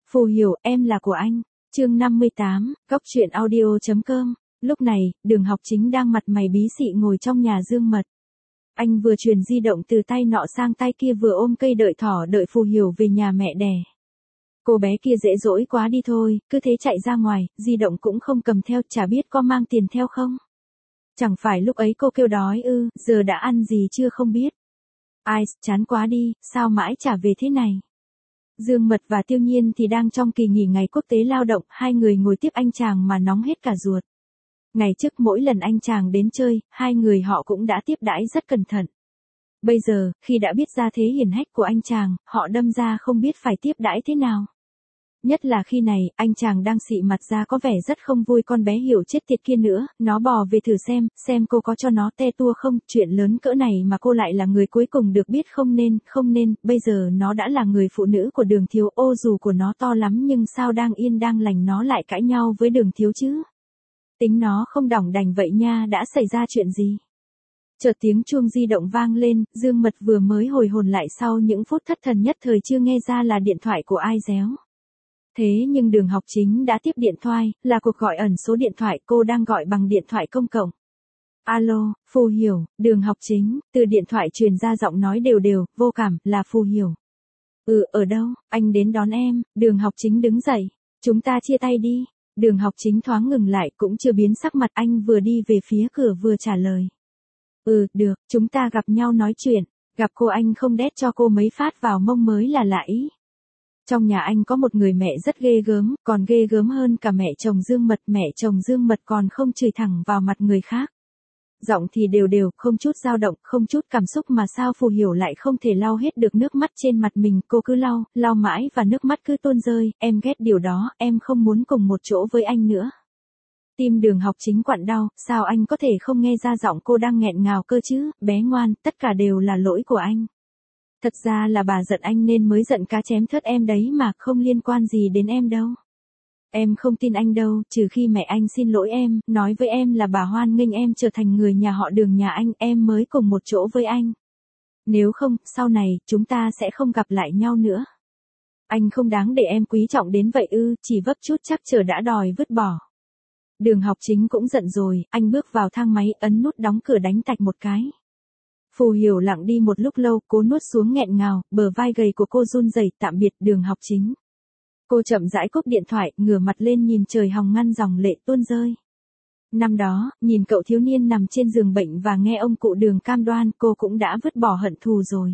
Phù Hiểu, em là của anh. Chương 58, Cốc truyện audio.com. Lúc này, Đường Học Chính đang mặt mày bí xị ngồi trong nhà Dương Mật. Anh vừa truyền di động từ tay nọ sang tay kia, vừa ôm cây đợi thỏ đợi Phù Hiểu về nhà mẹ đẻ. Cô bé kia dễ dỗi quá đi thôi, cứ thế chạy ra ngoài, di động cũng không cầm theo, chả biết có mang tiền theo không. Chẳng phải lúc ấy cô kêu đói ư, giờ đã ăn gì chưa không biết. Ai, chán quá đi, sao mãi chả về thế này. Dương Mật và Tiêu Nhiên thì đang trong kỳ nghỉ ngày quốc tế lao động, hai người ngồi tiếp anh chàng mà nóng hết cả ruột. Ngày trước mỗi lần anh chàng đến chơi, hai người họ cũng đã tiếp đãi rất cẩn thận. Bây giờ, khi đã biết ra thế hiển hách của anh chàng, họ đâm ra không biết phải tiếp đãi thế nào. Nhất là khi này, anh chàng đang xị mặt ra có vẻ rất không vui. Con bé Hiểu chết tiệt kia nữa, nó bò về thử xem cô có cho nó te tua không, chuyện lớn cỡ này mà cô lại là người cuối cùng được biết. Không nên, bây giờ nó đã là người phụ nữ của Đường Thiếu, ô dù của nó to lắm nhưng sao đang yên đang lành nó lại cãi nhau với Đường Thiếu chứ. Tính nó không đỏng đành vậy nha, đã xảy ra chuyện gì? Chợt tiếng chuông di động vang lên, Dương Mật vừa mới hồi hồn lại sau những phút thất thần nhất thời chưa nghe ra là điện thoại của ai réo. Thế nhưng Đường Học Chính đã tiếp điện thoại, là cuộc gọi ẩn số điện thoại, cô đang gọi bằng điện thoại công cộng. Alo, Phù Hiểu, Đường Học Chính, từ điện thoại truyền ra giọng nói đều, vô cảm, là Phù Hiểu. Ở đâu, anh đến đón em. Đường Học Chính đứng dậy. Chúng ta chia tay đi. Đường Học Chính thoáng ngừng lại, cũng chưa biến sắc mặt, anh vừa đi về phía cửa vừa trả lời. Được, chúng ta gặp nhau nói chuyện. Gặp cô anh không đét cho cô mấy phát vào mông mới là lạ ý. Trong nhà anh có một người mẹ rất ghê gớm, còn ghê gớm hơn cả mẹ chồng Dương Mật. Mẹ chồng Dương Mật còn không chửi thẳng vào mặt người khác. Giọng thì đều, không chút dao động, không chút cảm xúc, mà sao Phù Hiểu lại không thể lau hết được nước mắt trên mặt mình. Cô cứ lau mãi và nước mắt cứ tuôn rơi. Em ghét điều đó, em không muốn cùng một chỗ với anh nữa. Tim Đường Học Chính quặn đau, sao anh có thể không nghe ra giọng cô đang nghẹn ngào cơ chứ. Bé ngoan, tất cả đều là lỗi của anh. Thật ra là bà giận anh nên mới giận cá chém thớt em đấy mà, không liên quan gì đến em đâu. Em không tin anh đâu, trừ khi mẹ anh xin lỗi em, nói với em là bà hoan nghênh em trở thành người nhà họ Đường nhà anh, em mới cùng một chỗ với anh. Nếu không, sau này, chúng ta sẽ không gặp lại nhau nữa. Anh không đáng để em quý trọng đến vậy ư, chỉ vấp chút chắc trở đã đòi vứt bỏ. Đường Học Chính cũng giận rồi, anh bước vào thang máy, ấn nút đóng cửa đánh tạch một cái. Phù Hiểu lặng đi một lúc lâu, cố nuốt xuống nghẹn ngào, bờ vai gầy của cô run rẩy. Tạm biệt Đường Học Chính. Cô chậm rãi cúp điện thoại, ngửa mặt lên nhìn trời hòng ngăn dòng lệ tuôn rơi. Năm đó, nhìn cậu thiếu niên nằm trên giường bệnh và nghe ông cụ Đường cam đoan, cô cũng đã vứt bỏ hận thù rồi.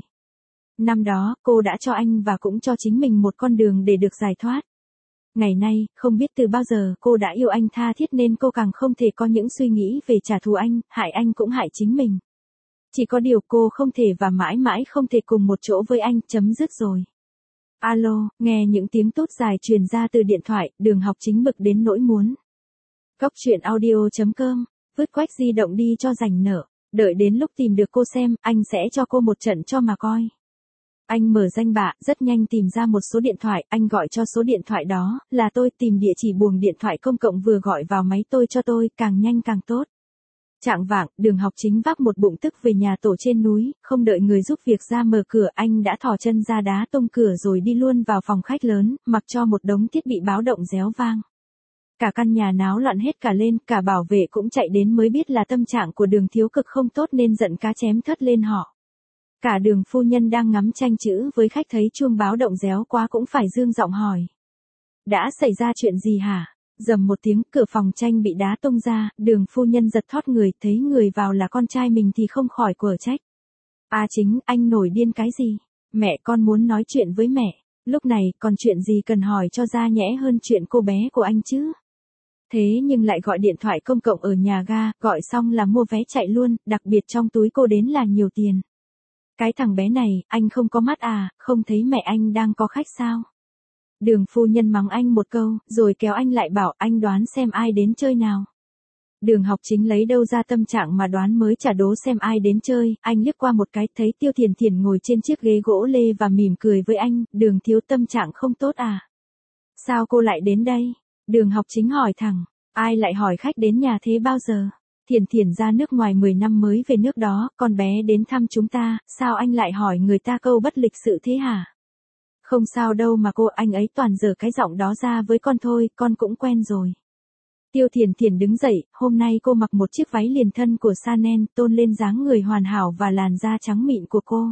Năm đó, cô đã cho anh và cũng cho chính mình một con đường để được giải thoát. Ngày nay, không biết từ bao giờ cô đã yêu anh tha thiết nên cô càng không thể có những suy nghĩ về trả thù anh, hại anh cũng hại chính mình. Chỉ có điều cô không thể và mãi mãi không thể cùng một chỗ với anh, chấm dứt rồi. Alo, nghe những tiếng tút dài truyền ra từ điện thoại, Đường Học Chính bực đến nỗi muốn. Cốc truyện audio.com, vứt quách di động đi cho rảnh nợ, đợi đến lúc tìm được cô xem, anh sẽ cho cô một trận cho mà coi. Anh mở danh bạ, rất nhanh tìm ra một số điện thoại, anh gọi cho số điện thoại đó, là tôi, tìm địa chỉ buồng điện thoại công cộng vừa gọi vào máy tôi cho tôi, càng nhanh càng tốt. Chạng vạng, Đường Học Chính vác một bụng tức về nhà tổ trên núi, không đợi người giúp việc ra mở cửa, anh đã thò chân ra đá tung cửa rồi đi luôn vào phòng khách lớn, mặc cho một đống thiết bị báo động réo vang. Cả căn nhà náo loạn hết cả lên, cả bảo vệ cũng chạy đến mới biết là tâm trạng của Đường Thiếu cực không tốt nên giận cá chém thớt lên họ. Cả Đường phu nhân đang ngắm tranh chữ với khách thấy chuông báo động réo quá cũng phải dương giọng hỏi. Đã xảy ra chuyện gì hả? Rầm một tiếng, cửa phòng tranh bị đá tung ra, Đường phu nhân giật thót người, thấy người vào là con trai mình thì không khỏi quở trách. Chính, anh nổi điên cái gì? Mẹ con muốn nói chuyện với mẹ. Lúc này, còn chuyện gì cần hỏi cho ra nhẽ hơn chuyện cô bé của anh chứ? Thế nhưng lại gọi điện thoại công cộng ở nhà ga, gọi xong là mua vé chạy luôn, đặc biệt trong túi cô đến là nhiều tiền. Cái thằng bé này, anh không có mắt à, không thấy mẹ anh đang có khách sao? Đường phu nhân mắng anh một câu, rồi kéo anh lại bảo anh đoán xem ai đến chơi nào. Đường Học Chính lấy đâu ra tâm trạng mà đoán mới trả đố xem ai đến chơi, anh liếc qua một cái thấy Tiêu Thiền Thiền ngồi trên chiếc ghế gỗ lê và mỉm cười với anh, Đường thiếu tâm trạng không tốt à? Sao cô lại đến đây? Đường Học Chính hỏi thẳng, ai lại hỏi khách đến nhà thế bao giờ? Thiền Thiền ra nước ngoài 10 năm mới về nước đó, con bé đến thăm chúng ta, sao anh lại hỏi người ta câu bất lịch sự thế hả? Không sao đâu mà cô, anh ấy toàn giở cái giọng đó ra với con thôi, con cũng quen rồi. Tiêu Thiền Thiền đứng dậy, hôm nay cô mặc một chiếc váy liền thân của Chanel, tôn lên dáng người hoàn hảo và làn da trắng mịn của cô.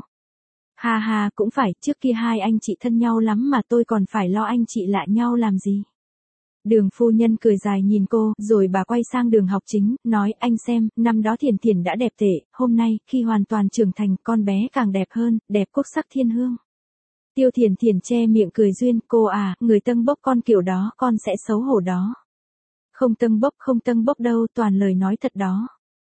Ha ha, cũng phải, trước kia hai anh chị thân nhau lắm mà tôi còn phải lo anh chị lạ nhau làm gì. Đường phu nhân cười dài nhìn cô, rồi bà quay sang Đường Học Chính, nói anh xem, năm đó Thiền Thiền đã đẹp tệ, hôm nay, khi hoàn toàn trưởng thành, con bé càng đẹp hơn, đẹp quốc sắc thiên hương. Tiêu Thiền Thiền che miệng cười duyên, cô à, người tâng bốc con kiểu đó, con sẽ xấu hổ đó. Không tâng bốc đâu, toàn lời nói thật đó.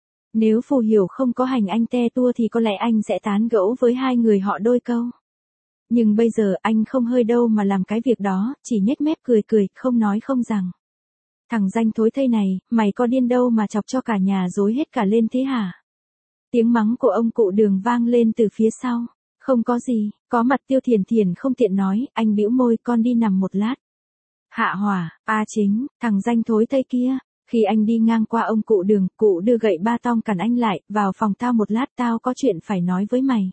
Nếu Phù Hiểu không có hành anh te tua thì có lẽ anh sẽ tán gẫu với hai người họ đôi câu. Nhưng bây giờ anh không hơi đâu mà làm cái việc đó, chỉ nhếch mép cười cười, không nói không rằng. Thằng danh thối thây này, mày có điên đâu mà chọc cho cả nhà rối hết cả lên thế hả? Tiếng mắng của ông cụ Đường vang lên từ phía sau. Không có gì, có mặt Tiêu Thiền Thiền không tiện nói, anh bĩu môi, con đi nằm một lát. Hạ Hỏa, Chính, thằng danh thối thây kia. Khi anh đi ngang qua ông cụ Đường, cụ đưa gậy ba tong cản anh lại, vào phòng tao một lát, tao có chuyện phải nói với mày.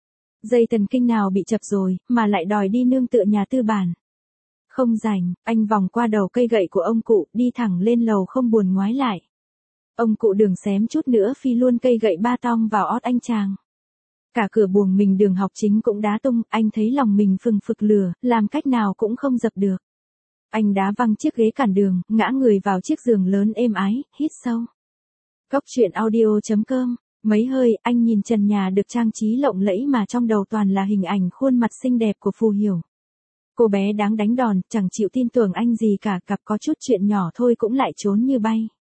Dây thần kinh nào bị chập rồi, mà lại đòi đi nương tựa nhà tư bản. Không rảnh, anh vòng qua đầu cây gậy của ông cụ, đi thẳng lên lầu không buồn ngoái lại. Ông cụ Đường xém chút nữa phi luôn cây gậy ba tong vào ót anh chàng. Cả cửa buồng mình Đường Học Chính cũng đá tung, anh thấy lòng mình phừng phực lửa, làm cách nào cũng không dập được. Anh đá văng chiếc ghế cản đường, ngã người vào chiếc giường lớn êm ái, hít sâu. Cốc truyện audio.com. Mấy hơi, anh nhìn trần nhà được trang trí lộng lẫy mà trong đầu toàn là hình ảnh khuôn mặt xinh đẹp của Phù Hiểu. Cô bé đáng đánh đòn, chẳng chịu tin tưởng anh gì cả, cặp có chút chuyện nhỏ thôi cũng lại trốn như bay.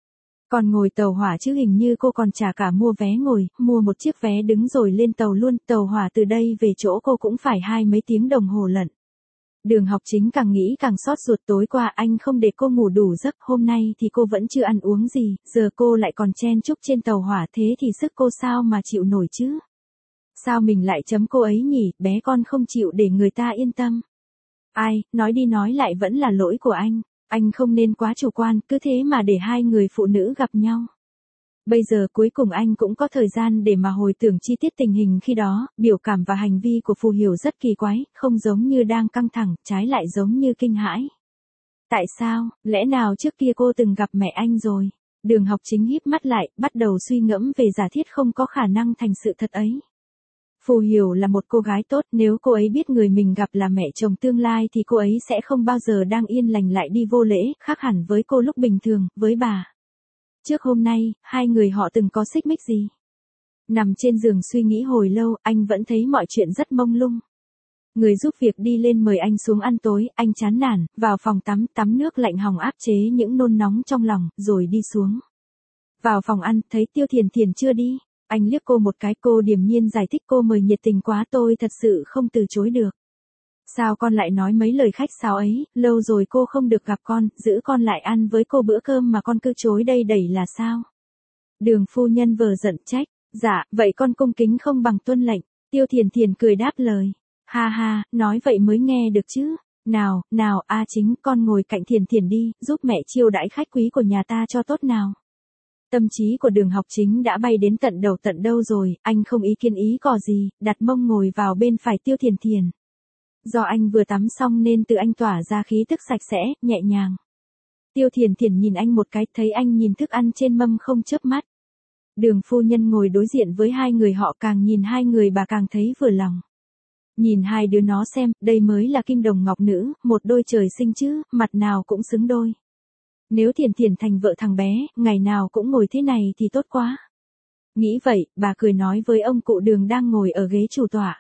Còn ngồi tàu hỏa chứ hình như cô còn trả cả mua vé ngồi, mua một chiếc vé đứng rồi lên tàu luôn, tàu hỏa từ đây về chỗ cô cũng phải 20 mấy tiếng đồng hồ lận. Đường Học Chính càng nghĩ càng xót ruột, tối qua anh không để cô ngủ đủ giấc, hôm nay thì cô vẫn chưa ăn uống gì, giờ cô lại còn chen chúc trên tàu hỏa, thế thì sức cô sao mà chịu nổi chứ? Sao mình lại chấm cô ấy nhỉ, bé con không chịu để người ta yên tâm. Ai, nói đi nói lại vẫn là lỗi của anh không nên quá chủ quan, cứ thế mà để hai người phụ nữ gặp nhau. Bây giờ cuối cùng anh cũng có thời gian để mà hồi tưởng chi tiết tình hình khi đó, biểu cảm và hành vi của Phù Hiểu rất kỳ quái, không giống như đang căng thẳng, trái lại giống như kinh hãi. Tại sao, lẽ nào trước kia cô từng gặp mẹ anh rồi? Đường Học Chính híp mắt lại, bắt đầu suy ngẫm về giả thiết không có khả năng thành sự thật ấy. Phù Hiểu là một cô gái tốt, nếu cô ấy biết người mình gặp là mẹ chồng tương lai thì cô ấy sẽ không bao giờ đang yên lành lại đi vô lễ, khác hẳn với cô lúc bình thường, với bà. Trước hôm nay, hai người họ từng có xích mích gì? Nằm trên giường suy nghĩ hồi lâu, anh vẫn thấy mọi chuyện rất mông lung. Người giúp việc đi lên mời anh xuống ăn tối, anh chán nản, vào phòng tắm nước lạnh hòng áp chế những nôn nóng trong lòng, rồi đi xuống. Vào phòng ăn, thấy Tiêu Thiền Thiền chưa đi. Anh liếc cô một cái, cô điềm nhiên giải thích, cô mời nhiệt tình quá, tôi thật sự không từ chối được. Sao con lại nói mấy lời khách sáo ấy, lâu rồi cô không được gặp con, giữ con lại ăn với cô bữa cơm mà con cứ chối đây đẩy là sao? Đường phu nhân vờ giận trách, dạ, vậy con cung kính không bằng tuân lệnh. Tiêu Thiền Thiền cười đáp lời, ha ha, nói vậy mới nghe được chứ. Nào, Chính, con ngồi cạnh Thiền Thiền đi, giúp mẹ chiêu đãi khách quý của nhà ta cho tốt nào. Tâm trí của Đường Học Chính đã bay đến tận đầu tận đâu rồi, anh không ý kiến ý cò gì, đặt mông ngồi vào bên phải Tiêu Thiền Thiền. Do anh vừa tắm xong nên từ anh tỏa ra khí tức sạch sẽ, nhẹ nhàng. Tiêu Thiền Thiền nhìn anh một cái, thấy anh nhìn thức ăn trên mâm không chớp mắt. Đường phu nhân ngồi đối diện với hai người họ, càng nhìn hai người bà càng thấy vừa lòng. Nhìn hai đứa nó xem, đây mới là kim đồng ngọc nữ, một đôi trời sinh chứ, mặt nào cũng xứng đôi. Nếu Thiền Thiền thành vợ thằng bé, ngày nào cũng ngồi thế này thì tốt quá. Nghĩ vậy, bà cười nói với ông cụ Đường đang ngồi ở ghế chủ tọa.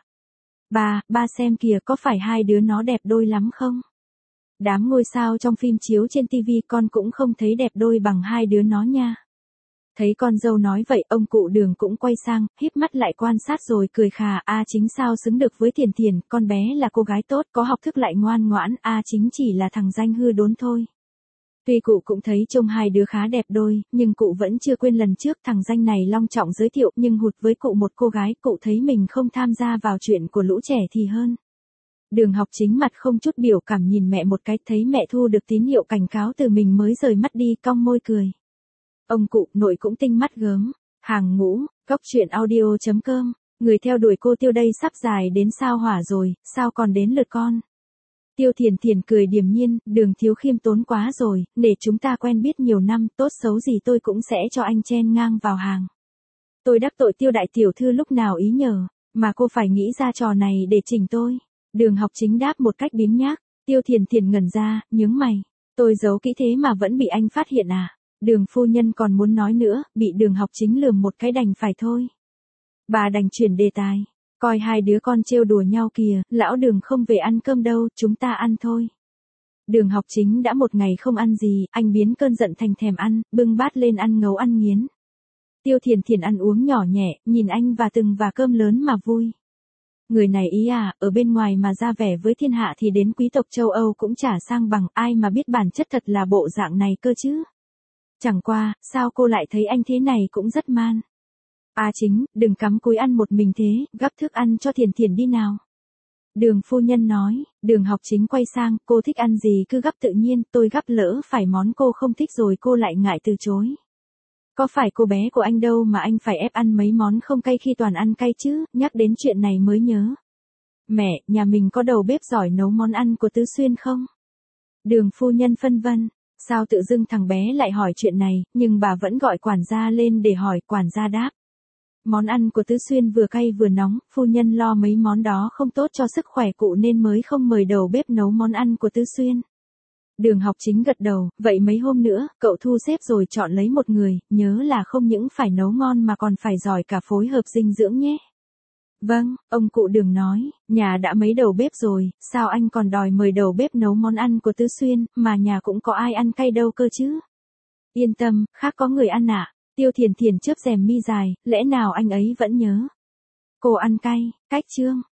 Ba xem kìa, có phải hai đứa nó đẹp đôi lắm không? Đám ngôi sao trong phim chiếu trên TV con cũng không thấy đẹp đôi bằng hai đứa nó nha. Thấy con dâu nói vậy, ông cụ Đường cũng quay sang, híp mắt lại quan sát rồi cười khà, Chính sao xứng được với Thiền Thiền, con bé là cô gái tốt, có học thức lại ngoan ngoãn, Chính chỉ là thằng danh hư đốn thôi. Tuy cụ cũng thấy trông hai đứa khá đẹp đôi, nhưng cụ vẫn chưa quên lần trước thằng danh này long trọng giới thiệu, nhưng hụt với cụ một cô gái, cụ thấy mình không tham gia vào chuyện của lũ trẻ thì hơn. Đường Học Chính mặt không chút biểu cảm nhìn mẹ một cái, thấy mẹ thu được tín hiệu cảnh cáo từ mình mới rời mắt đi, cong môi cười. Ông cụ nội cũng tinh mắt gớm. Hàng ngũ, cốc truyện audio.com, người theo đuổi cô Tiêu đây sắp dài đến sao hỏa rồi, sao còn đến lượt con. Tiêu Thiền Thiền cười điềm nhiên, Đường thiếu khiêm tốn quá rồi, để chúng ta quen biết nhiều năm, tốt xấu gì tôi cũng sẽ cho anh chen ngang vào hàng. Tôi đắc tội Tiêu đại tiểu thư lúc nào ý nhờ, mà cô phải nghĩ ra trò này để chỉnh tôi. Đường Học Chính đáp một cách biếng nhác. Tiêu Thiền Thiền ngẩn ra, nhướng mày. Tôi giấu kỹ thế mà vẫn bị anh phát hiện à? Đường phu nhân còn muốn nói nữa, bị Đường Học Chính lườm một cái đành phải thôi. Bà đành chuyển đề tài. Coi hai đứa con trêu đùa nhau kìa, lão Đường không về ăn cơm đâu, chúng ta ăn thôi. Đường Học Chính đã một ngày không ăn gì, anh biến cơn giận thành thèm ăn, bưng bát lên ăn ngấu ăn nghiến. Tiêu Thiền Thiền ăn uống nhỏ nhẹ, nhìn anh và từng và cơm lớn mà vui. Người này ý à, ở bên ngoài mà ra vẻ với thiên hạ thì đến quý tộc châu Âu cũng chả sang bằng, ai mà biết bản chất thật là bộ dạng này cơ chứ. Chẳng qua, sao cô lại thấy anh thế này cũng rất man. À Chính, đừng cắm cúi ăn một mình thế, gắp thức ăn cho Thiền Thiền đi nào. Đường phu nhân nói. Đường Học Chính quay sang, cô thích ăn gì cứ gắp tự nhiên, tôi gắp lỡ phải món cô không thích rồi cô lại ngại từ chối. Có phải cô bé của anh đâu mà anh phải ép ăn mấy món không cay khi toàn ăn cay chứ, nhắc đến chuyện này mới nhớ. Mẹ, nhà mình có đầu bếp giỏi nấu món ăn của Tứ Xuyên không? Đường phu nhân phân vân, sao tự dưng thằng bé lại hỏi chuyện này, nhưng bà vẫn gọi quản gia lên để hỏi, quản gia đáp. Món ăn của Tứ Xuyên vừa cay vừa nóng, phu nhân lo mấy món đó không tốt cho sức khỏe cụ nên mới không mời đầu bếp nấu món ăn của Tứ Xuyên. Đường Học Chính gật đầu, vậy mấy hôm nữa, cậu thu xếp rồi chọn lấy một người, nhớ là không những phải nấu ngon mà còn phải giỏi cả phối hợp dinh dưỡng nhé. Vâng, ông cụ Đường nói, nhà đã mấy đầu bếp rồi, sao anh còn đòi mời đầu bếp nấu món ăn của Tứ Xuyên, mà nhà cũng có ai ăn cay đâu cơ chứ. Yên tâm, khác có người ăn ạ. Tiêu Thiền Thiền chớp rèm mi dài, lẽ nào anh ấy vẫn nhớ. Cô ăn cay, cách chương.